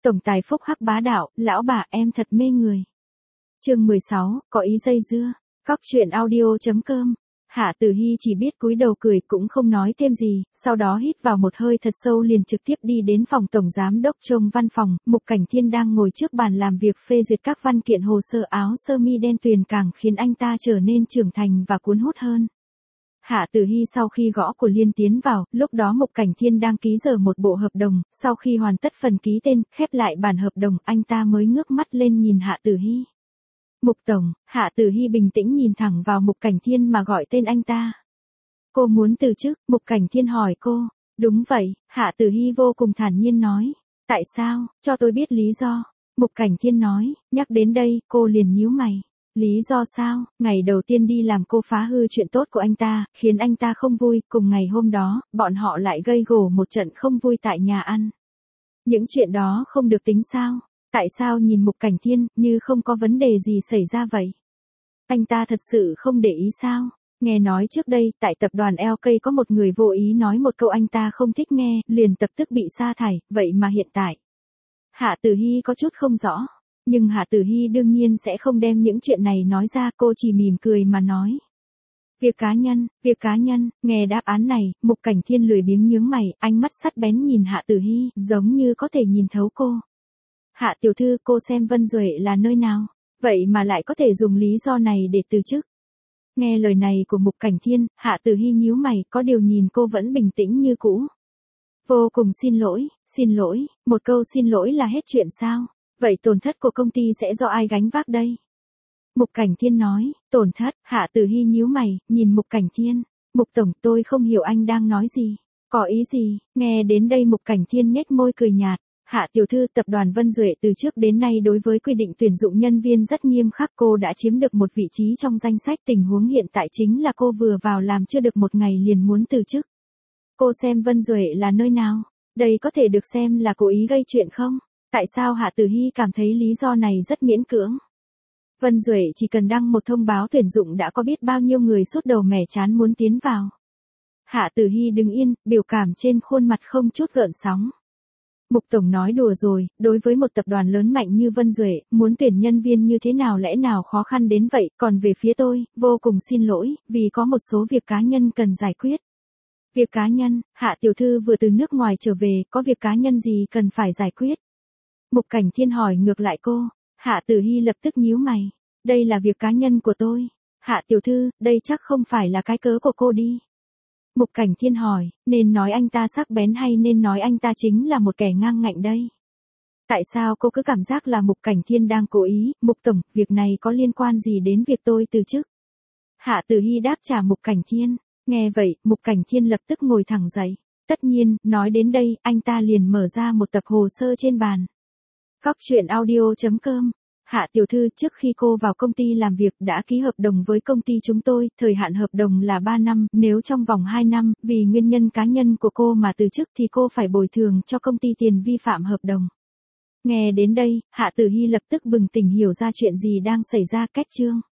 Tổng tài phúc hắc bá đạo, lão bà em thật mê người. Chương 16, có ý dây dưa. Cóc truyện audio.com. Hạ Tử Hi chỉ biết cúi đầu cười cũng không nói thêm gì, sau đó hít vào một hơi thật sâu liền trực tiếp đi đến phòng tổng giám đốc trông văn phòng. Mục Cảnh Thiên đang ngồi trước bàn làm việc phê duyệt các văn kiện hồ sơ. Áo sơ mi đen tuyền càng khiến anh ta trở nên trưởng thành và cuốn hút hơn. Hạ Tử Hi sau khi gõ của Liên tiến vào, lúc đó Mục Cảnh Thiên đang ký dở một bộ hợp đồng, sau khi hoàn tất phần ký tên, khép lại bản hợp đồng, anh ta mới ngước mắt lên nhìn Hạ Tử Hi. Mục tổng, Hạ Tử Hi bình tĩnh nhìn thẳng vào Mục Cảnh Thiên mà gọi tên anh ta. Cô muốn từ chức? Mục Cảnh Thiên hỏi cô. Đúng vậy, Hạ Tử Hi vô cùng thản nhiên nói. Tại sao? Cho tôi biết lý do. Mục Cảnh Thiên nói, nhắc đến đây, cô liền nhíu mày. Lý do sao? Ngày đầu tiên đi làm cô phá hư chuyện tốt của anh ta, khiến anh ta không vui, cùng ngày hôm đó, bọn họ lại gây gổ một trận không vui tại nhà ăn. Những chuyện đó không được tính sao? Tại sao nhìn Mục Cảnh Thiên, như không có vấn đề gì xảy ra vậy? Anh ta thật sự không để ý sao? Nghe nói trước đây, tại tập đoàn LK có một người vô ý nói một câu anh ta không thích nghe, liền lập tức bị sa thải, vậy mà hiện tại. Hạ Tử Hi có chút không rõ. Nhưng Hạ Tử Hi đương nhiên sẽ không đem những chuyện này nói ra, cô chỉ mỉm cười mà nói. Việc cá nhân, nghe đáp án này, Mục Cảnh Thiên lười biếng nhướng mày, ánh mắt sắc bén nhìn Hạ Tử Hi, giống như có thể nhìn thấu cô. Hạ tiểu thư, cô xem Vân Duệ là nơi nào? Vậy mà lại có thể dùng lý do này để từ chức. Nghe lời này của Mục Cảnh Thiên, Hạ Tử Hi nhíu mày, có điều nhìn cô vẫn bình tĩnh như cũ. Vô cùng xin lỗi, một câu xin lỗi là hết chuyện sao? Vậy tổn thất của công ty sẽ do ai gánh vác đây? Mục Cảnh Thiên nói, tổn thất. Hạ Tử Hi nhíu mày, nhìn Mục Cảnh Thiên. Mục tổng, tôi không hiểu anh đang nói gì. Có ý gì? Nghe đến đây Mục Cảnh Thiên nhếch môi cười nhạt. Hạ tiểu thư, tập đoàn Vân Duệ từ trước đến nay đối với quy định tuyển dụng nhân viên rất nghiêm khắc, cô đã chiếm được một vị trí trong danh sách, tình huống hiện tại chính là cô vừa vào làm chưa được một ngày liền muốn từ chức. Cô xem Vân Duệ là nơi nào? Đây có thể được xem là cố ý gây chuyện không? Tại sao Hạ Tử Hi cảm thấy lý do này rất miễn cưỡng? Vân Duệ chỉ cần đăng một thông báo tuyển dụng đã có biết bao nhiêu người sốt đầu mẻ chán muốn tiến vào. Hạ Tử Hi đứng yên, biểu cảm trên khuôn mặt không chút gợn sóng. Mục tổng nói đùa rồi, đối với một tập đoàn lớn mạnh như Vân Duệ, muốn tuyển nhân viên như thế nào lẽ nào khó khăn đến vậy, còn về phía tôi, vô cùng xin lỗi, vì có một số việc cá nhân cần giải quyết. Việc cá nhân? Hạ tiểu thư vừa từ nước ngoài trở về, có việc cá nhân gì cần phải giải quyết? Mục Cảnh Thiên hỏi ngược lại cô. Hạ Tử Hi lập tức nhíu mày. Đây là việc cá nhân của tôi. Hạ tiểu thư, đây chắc không phải là cái cớ của cô đi. Mục Cảnh Thiên hỏi, nên nói anh ta sắc bén hay nên nói anh ta chính là một kẻ ngang ngạnh đây? Tại sao cô cứ cảm giác là Mục Cảnh Thiên đang cố ý? Mục tổng, việc này có liên quan gì đến việc tôi từ chức? Hạ Tử Hi đáp trả Mục Cảnh Thiên. Nghe vậy, Mục Cảnh Thiên lập tức ngồi thẳng dậy. Tất nhiên, nói đến đây, anh ta liền mở ra một tập hồ sơ trên bàn. Cóc truyện audio.com. Hạ tiểu thư, trước khi cô vào công ty làm việc đã ký hợp đồng với công ty chúng tôi, thời hạn hợp đồng là 3 năm, nếu trong vòng 2 năm, vì nguyên nhân cá nhân của cô mà từ chức thì cô phải bồi thường cho công ty tiền vi phạm hợp đồng. Nghe đến đây, Hạ Tử Hi lập tức bừng tỉnh hiểu ra chuyện gì đang xảy ra. Kết chương.